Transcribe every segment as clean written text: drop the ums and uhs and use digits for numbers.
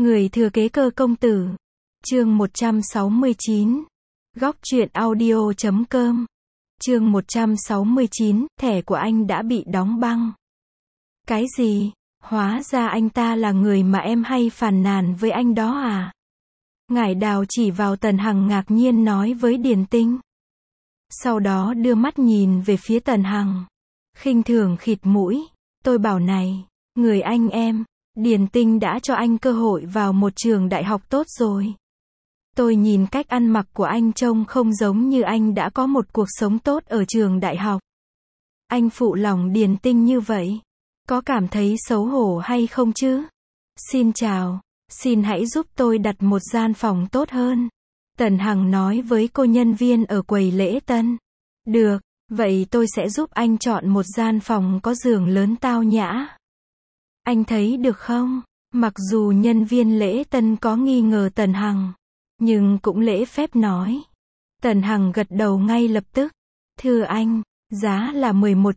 Người thừa kế cơ công tử. Chương 169. Góc truyện audio.com. Chương 169, thẻ của anh đã bị đóng băng. Cái gì? Hóa ra anh ta là người mà em hay phàn nàn với anh đó à? Ngải Đào chỉ vào Tần Hằng ngạc nhiên nói với Điền Tinh. Sau đó đưa mắt nhìn về phía Tần Hằng. Khinh thường khịt mũi. Tôi bảo này, người anh em, Điền Tinh đã cho anh cơ hội vào một trường đại học tốt rồi. Tôi nhìn cách ăn mặc của anh trông không giống như anh đã có một cuộc sống tốt ở trường đại học. Anh phụ lòng Điền Tinh như vậy, có cảm thấy xấu hổ hay không chứ? Xin chào, xin hãy giúp tôi đặt một gian phòng tốt hơn. Tần Hằng nói với cô nhân viên ở quầy lễ tân. Được, vậy tôi sẽ giúp anh chọn một gian phòng có giường lớn tao nhã. Anh thấy được không? Mặc dù nhân viên lễ tân có nghi ngờ Tần Hằng, nhưng cũng lễ phép nói. Tần Hằng gật đầu ngay lập tức. Thưa anh, giá là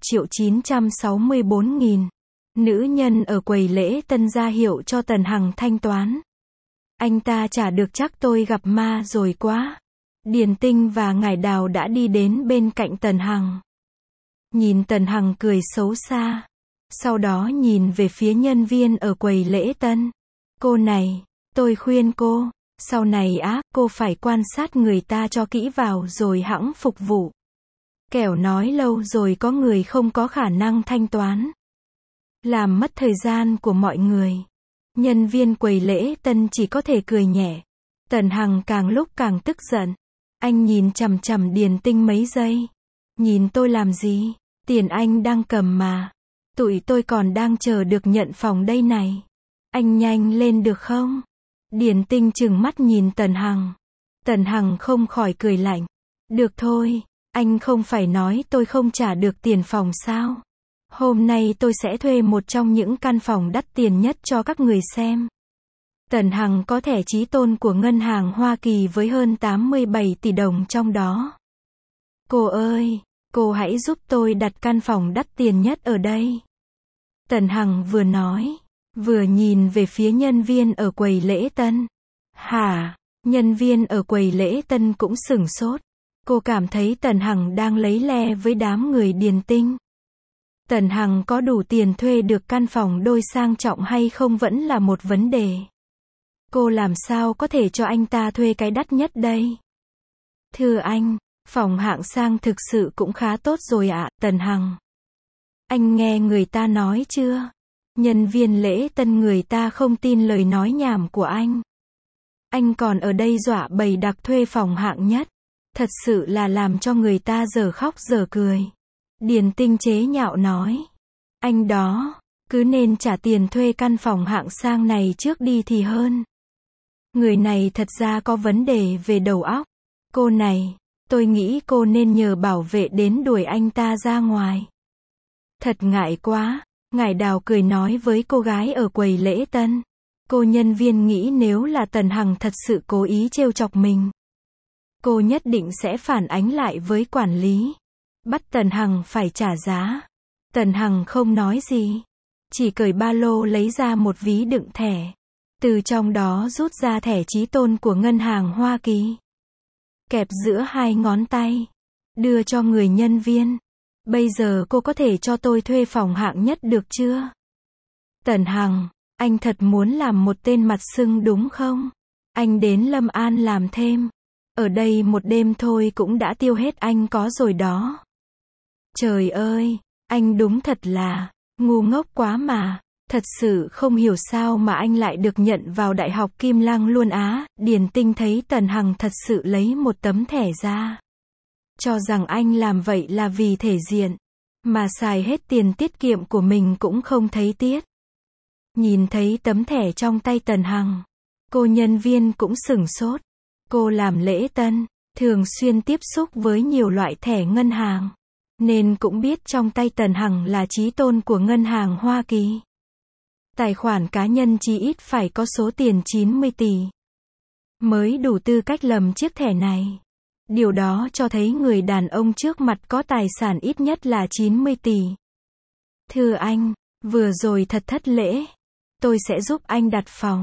11.964.000. Nữ nhân ở quầy lễ tân ra hiệu cho Tần Hằng thanh toán. Anh ta trả được chắc tôi gặp ma rồi quá. Điền Tinh và Ngải Đào đã đi đến bên cạnh Tần Hằng. Nhìn Tần Hằng cười xấu xa. Sau đó nhìn về phía nhân viên ở quầy lễ tân. Cô này, tôi khuyên cô, sau này cô phải quan sát người ta cho kỹ vào rồi hẵng phục vụ. Kẻo nói lâu rồi có người không có khả năng thanh toán, làm mất thời gian của mọi người. Nhân viên quầy lễ tân chỉ có thể cười nhẹ. Tần Hằng càng lúc càng tức giận. Anh nhìn chằm chằm Điền Tinh mấy giây. Nhìn tôi làm gì? Tiền anh đang cầm mà. Tụi tôi còn đang chờ được nhận phòng đây này. Anh nhanh lên được không? Điền Tinh trừng mắt nhìn Tần Hằng. Tần Hằng không khỏi cười lạnh. Được thôi, anh không phải nói tôi không trả được tiền phòng sao? Hôm nay tôi sẽ thuê một trong những căn phòng đắt tiền nhất cho các người xem. Tần Hằng có thẻ chí tôn của ngân hàng Hoa Kỳ với hơn 87 tỷ đồng trong đó. Cô ơi, cô hãy giúp tôi đặt căn phòng đắt tiền nhất ở đây. Tần Hằng vừa nói, vừa nhìn về phía nhân viên ở quầy lễ tân. Hả? Nhân viên ở quầy lễ tân cũng sửng sốt. Cô cảm thấy Tần Hằng đang lấy le với đám người Điền Tinh. Tần Hằng có đủ tiền thuê được căn phòng đôi sang trọng hay không vẫn là một vấn đề. Cô làm sao có thể cho anh ta thuê cái đắt nhất đây? Thưa anh, phòng hạng sang thực sự cũng khá tốt rồi ạ, Tần Hằng. Anh nghe người ta nói chưa? Nhân viên lễ tân người ta không tin lời nói nhảm của anh. Anh còn ở đây dọa bầy đặc thuê phòng hạng nhất. Thật sự là làm cho người ta giờ khóc giờ cười. Điền Tinh chế nhạo nói. Anh đó, cứ nên trả tiền thuê căn phòng hạng sang này trước đi thì hơn. Người này thật ra có vấn đề về đầu óc. Cô này, tôi nghĩ cô nên nhờ bảo vệ đến đuổi anh ta ra ngoài. Thật ngại quá, Ngải Đào cười nói với cô gái ở quầy lễ tân. Cô nhân viên nghĩ nếu là Tần Hằng thật sự cố ý trêu chọc mình, cô nhất định sẽ phản ánh lại với quản lý. Bắt Tần Hằng phải trả giá. Tần Hằng không nói gì. Chỉ cởi ba lô lấy ra một ví đựng thẻ. Từ trong đó rút ra thẻ chí tôn của ngân hàng Hoa Kỳ. Kẹp giữa hai ngón tay. Đưa cho người nhân viên. Bây giờ cô có thể cho tôi thuê phòng hạng nhất được chưa? Tần Hằng, anh thật muốn làm một tên mặt sưng đúng không? Anh đến Lâm An làm thêm. Ở đây một đêm thôi cũng đã tiêu hết anh có rồi đó. Trời ơi, anh đúng thật là ngu ngốc quá mà. Thật sự không hiểu sao mà anh lại được nhận vào Đại học Kim Lăng luôn á. Điền Tinh thấy Tần Hằng thật sự lấy một tấm thẻ ra. Cho rằng anh làm vậy là vì thể diện. Mà xài hết tiền tiết kiệm của mình cũng không thấy tiếc. Nhìn thấy tấm thẻ trong tay Tần Hằng, cô nhân viên cũng sửng sốt. Cô làm lễ tân, thường xuyên tiếp xúc với nhiều loại thẻ ngân hàng, nên cũng biết trong tay Tần Hằng là chí tôn của ngân hàng Hoa Kỳ. Tài khoản cá nhân chí ít phải có số tiền 90 tỷ. Mới đủ tư cách lầm chiếc thẻ này. Điều đó cho thấy người đàn ông trước mặt có tài sản ít nhất là 90 tỷ. Thưa anh, vừa rồi thật thất lễ. Tôi sẽ giúp anh đặt phòng.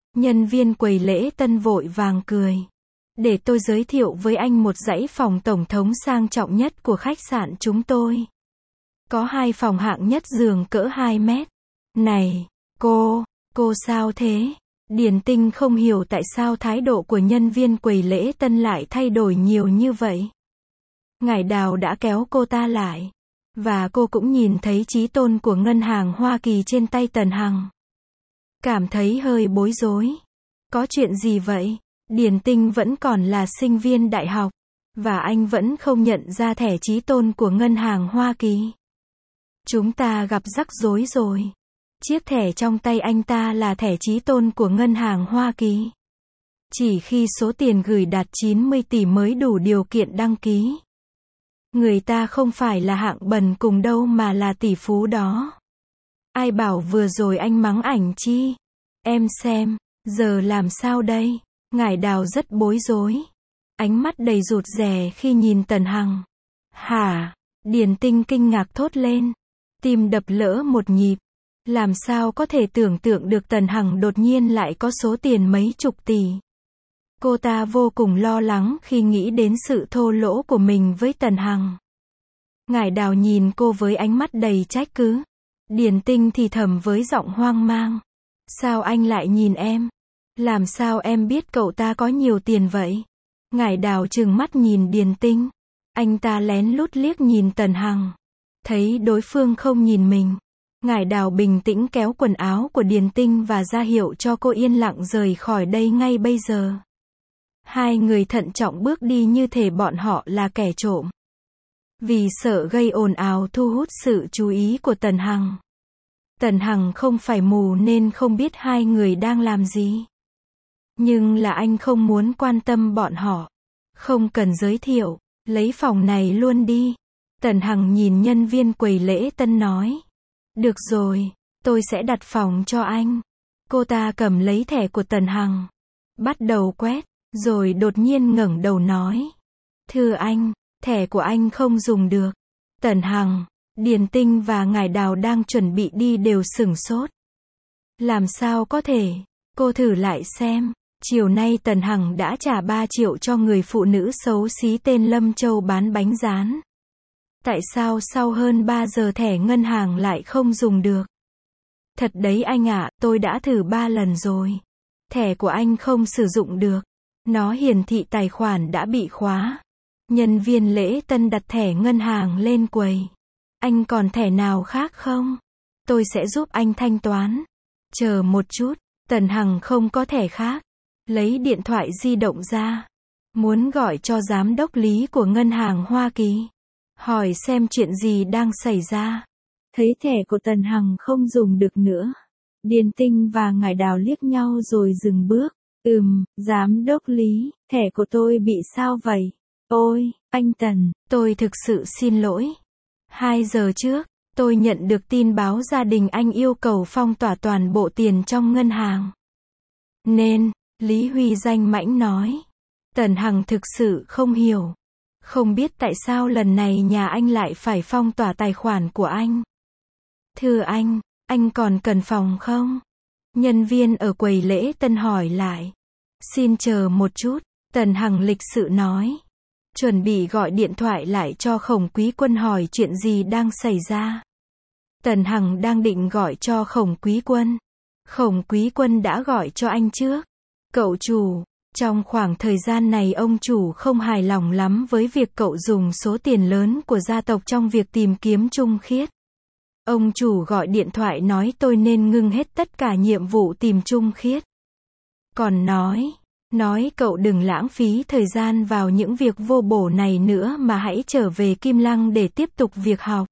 Nhân viên quầy lễ tân vội vàng cười. Để tôi giới thiệu với anh một dãy phòng tổng thống sang trọng nhất của khách sạn chúng tôi. Có 2 phòng hạng nhất giường cỡ 2 mét. Này, cô sao thế? Điền Tinh không hiểu tại sao thái độ của nhân viên quầy lễ tân lại thay đổi nhiều như vậy. Ngải Đào đã kéo cô ta lại. Và cô cũng nhìn thấy chí tôn của ngân hàng Hoa Kỳ trên tay Tần Hằng. Cảm thấy hơi bối rối. Có chuyện gì vậy? Điền Tinh vẫn còn là sinh viên đại học. Và anh vẫn không nhận ra thẻ chí tôn của ngân hàng Hoa Kỳ. Chúng ta gặp rắc rối rồi. Chiếc thẻ trong tay anh ta là thẻ chí tôn của ngân hàng Hoa Kỳ. Chỉ khi số tiền gửi đạt 90 tỷ mới đủ điều kiện đăng ký. Người ta không phải là hạng bần cùng đâu mà là tỷ phú đó. Ai bảo vừa rồi anh mắng ảnh chi? Em xem, giờ làm sao đây? Ngải Đào rất bối rối. Ánh mắt đầy rụt rè khi nhìn Tần Hằng. Hả? Điền Tinh kinh ngạc thốt lên. Tim đập lỡ một nhịp. Làm sao có thể tưởng tượng được Tần Hằng đột nhiên lại có số tiền mấy chục tỷ. Cô ta vô cùng lo lắng khi nghĩ đến sự thô lỗ của mình với Tần Hằng. Ngải Đào nhìn cô với ánh mắt đầy trách cứ. Điền Tinh thì thầm với giọng hoang mang. Sao anh lại nhìn em? Làm sao em biết cậu ta có nhiều tiền vậy? Ngải Đào trừng mắt nhìn Điền Tinh. Anh ta lén lút liếc nhìn Tần Hằng. Thấy đối phương không nhìn mình. Ngải Đào bình tĩnh kéo quần áo của Điền Tinh và ra hiệu cho cô yên lặng rời khỏi đây ngay bây giờ. 2 người thận trọng bước đi như thể bọn họ là kẻ trộm. Vì sợ gây ồn ào thu hút sự chú ý của Tần Hằng. Tần Hằng không phải mù nên không biết 2 người đang làm gì. Nhưng là anh không muốn quan tâm bọn họ. Không cần giới thiệu, lấy phòng này luôn đi. Tần Hằng nhìn nhân viên quầy lễ tân nói. Được rồi, tôi sẽ đặt phòng cho anh. Cô ta cầm lấy thẻ của Tần Hằng. Bắt đầu quét, rồi đột nhiên ngẩng đầu nói. Thưa anh, thẻ của anh không dùng được. Tần Hằng, Điền Tinh và Ngải Đào đang chuẩn bị đi đều sửng sốt. Làm sao có thể? Cô thử lại xem. Chiều nay Tần Hằng đã trả 3 triệu cho người phụ nữ xấu xí tên Lâm Châu bán bánh rán. Tại sao sau hơn 3 giờ thẻ ngân hàng lại không dùng được? Thật đấy anh ạ, tôi đã thử 3 lần rồi. Thẻ của anh không sử dụng được. Nó hiển thị tài khoản đã bị khóa. Nhân viên lễ tân đặt thẻ ngân hàng lên quầy. Anh còn thẻ nào khác không? Tôi sẽ giúp anh thanh toán. Chờ một chút, Tần Hằng không có thẻ khác. Lấy điện thoại di động ra. Muốn gọi cho giám đốc lý của ngân hàng Hoa Kỳ. Hỏi xem chuyện gì đang xảy ra. Thấy thẻ của Tần Hằng không dùng được nữa. Điền Tinh và Ngải Đào liếc nhau rồi dừng bước. Giám đốc lý, thẻ của tôi bị sao vậy? Ôi, anh Tần, tôi thực sự xin lỗi. 2 giờ trước, tôi nhận được tin báo gia đình anh yêu cầu phong tỏa toàn bộ tiền trong ngân hàng. Nên, Lý Huy danh mãnh nói. Tần Hằng thực sự không hiểu. Không biết tại sao lần này nhà anh lại phải phong tỏa tài khoản của anh. Thưa anh còn cần phòng không? Nhân viên ở quầy lễ tân hỏi lại. Xin chờ một chút, Tần Hằng lịch sự nói. Chuẩn bị gọi điện thoại lại cho Khổng Quý Quân hỏi chuyện gì đang xảy ra. Tần Hằng đang định gọi cho Khổng Quý Quân. Khổng Quý Quân đã gọi cho anh trước. Cậu chủ, trong khoảng thời gian này ông chủ không hài lòng lắm với việc cậu dùng số tiền lớn của gia tộc trong việc tìm kiếm Trung Khiết. Ông chủ gọi điện thoại nói tôi nên ngưng hết tất cả nhiệm vụ tìm Trung Khiết. Còn nói cậu đừng lãng phí thời gian vào những việc vô bổ này nữa mà hãy trở về Kim Lăng để tiếp tục việc học.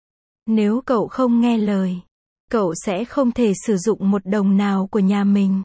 Nếu cậu không nghe lời, cậu sẽ không thể sử dụng một đồng nào của nhà mình.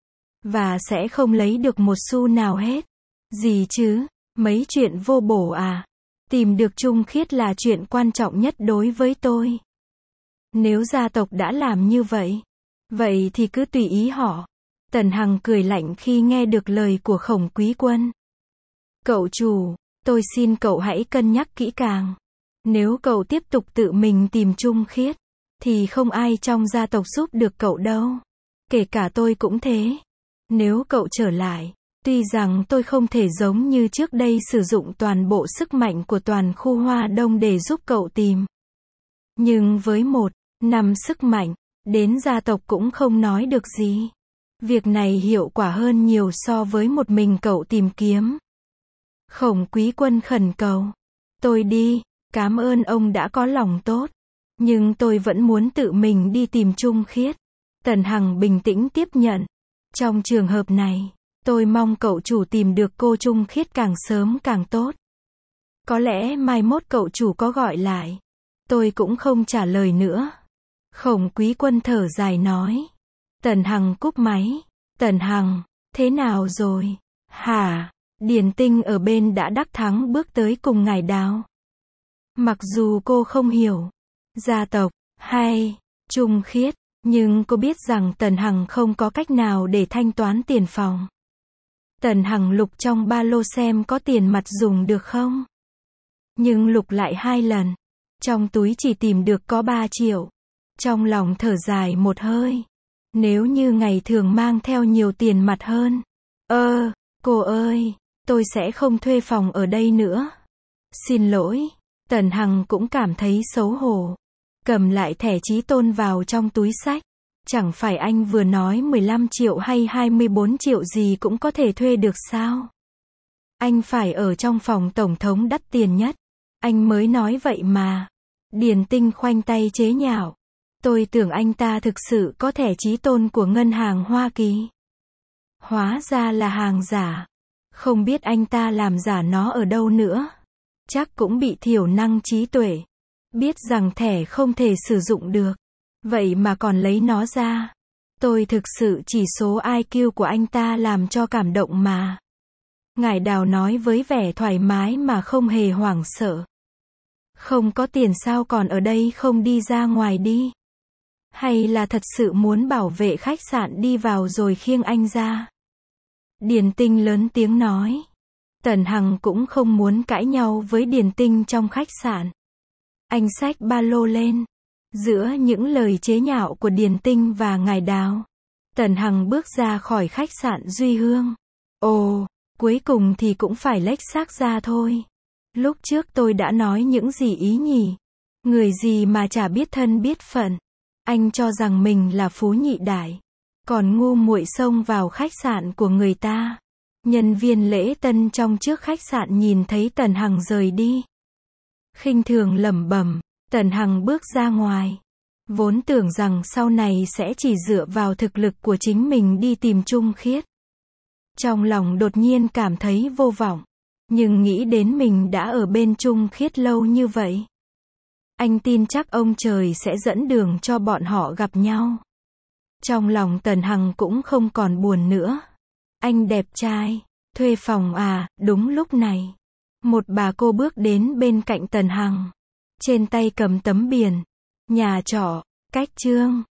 Và sẽ không lấy được một xu nào hết. Gì chứ, mấy chuyện vô bổ à? Tìm được Trung Khiết là chuyện quan trọng nhất đối với tôi. Nếu gia tộc đã làm như vậy thì cứ tùy ý họ. Tần Hằng cười lạnh khi nghe được lời của Khổng Quý Quân. Cậu chủ, tôi xin cậu hãy cân nhắc kỹ càng. Nếu cậu tiếp tục tự mình tìm Trung Khiết, thì không ai trong gia tộc giúp được cậu đâu. Kể cả tôi cũng thế. Nếu cậu trở lại, tuy rằng tôi không thể giống như trước đây sử dụng toàn bộ sức mạnh của toàn khu Hoa Đông để giúp cậu tìm. Nhưng với 1 năm sức mạnh, đến gia tộc cũng không nói được gì. Việc này hiệu quả hơn nhiều so với một mình cậu tìm kiếm. Khổng Quý Quân khẩn cầu. Tôi đi, cảm ơn ông đã có lòng tốt. Nhưng tôi vẫn muốn tự mình đi tìm Trung Khiết. Tần Hằng bình tĩnh tiếp nhận. Trong trường hợp này, tôi mong cậu chủ tìm được cô Trung Khiết càng sớm càng tốt. Có lẽ mai mốt cậu chủ có gọi lại. Tôi cũng không trả lời nữa. Khổng Quý Quân thở dài nói. Tần Hằng cúp máy. Tần Hằng, thế nào rồi? Hả? Điền Tinh ở bên đã đắc thắng bước tới cùng ngải Đào. Mặc dù cô không hiểu gia tộc hay Trung Khiết, nhưng cô biết rằng Tần Hằng không có cách nào để thanh toán tiền phòng. Tần Hằng lục trong ba lô xem có tiền mặt dùng được không. Nhưng lục lại 2 lần. Trong túi chỉ tìm được có 3 triệu. Trong lòng thở dài một hơi. Nếu như ngày thường mang theo nhiều tiền mặt hơn. Cô ơi, tôi sẽ không thuê phòng ở đây nữa. Xin lỗi. Tần Hằng cũng cảm thấy xấu hổ. Cầm lại thẻ Chí Tôn vào trong túi xách. Chẳng phải anh vừa nói 15 triệu hay 24 triệu gì cũng có thể thuê được sao? Anh phải ở trong phòng tổng thống đắt tiền nhất. Anh mới nói vậy mà. Điền Tinh khoanh tay chế nhạo. Tôi tưởng anh ta thực sự có thẻ Chí Tôn của ngân hàng Hoa Kỳ. Hóa ra là hàng giả. Không biết anh ta làm giả nó ở đâu nữa. Chắc cũng bị thiểu năng trí tuệ. Biết rằng thẻ không thể sử dụng được. Vậy mà còn lấy nó ra. Tôi thực sự chỉ số IQ của anh ta làm cho cảm động mà. Ngải Đào nói với vẻ thoải mái mà không hề hoảng sợ. Không có tiền sao còn ở đây không đi ra ngoài đi? Hay là thật sự muốn bảo vệ khách sạn đi vào rồi khiêng anh ra? Điền Tinh lớn tiếng nói. Tần Hằng cũng không muốn cãi nhau với Điền Tinh trong khách sạn. Anh xách ba lô lên. Giữa những lời chế nhạo của Điền Tinh và ngải Đào, Tần Hằng bước ra khỏi khách sạn Duy Hương. Ồ, cuối cùng thì cũng phải lếch xác ra thôi. Lúc trước tôi đã nói những gì ý nhỉ? Người gì mà chả biết thân biết phận. Anh cho rằng mình là phú nhị đại. Còn ngu muội xông vào khách sạn của người ta. Nhân viên lễ tân trong trước khách sạn nhìn thấy Tần Hằng rời đi. Khinh thường lẩm bẩm. Tần Hằng bước ra ngoài. Vốn tưởng rằng sau này sẽ chỉ dựa vào thực lực của chính mình đi tìm Trung Khiết. Trong lòng đột nhiên cảm thấy vô vọng. Nhưng nghĩ đến mình đã ở bên Trung Khiết lâu như vậy. Anh tin chắc ông trời sẽ dẫn đường cho bọn họ gặp nhau. Trong lòng Tần Hằng cũng không còn buồn nữa. Anh đẹp trai, thuê phòng à? Đúng lúc này, một bà cô bước đến bên cạnh Tần Hằng. Trên tay cầm tấm biển. Nhà trọ, Cách Trương.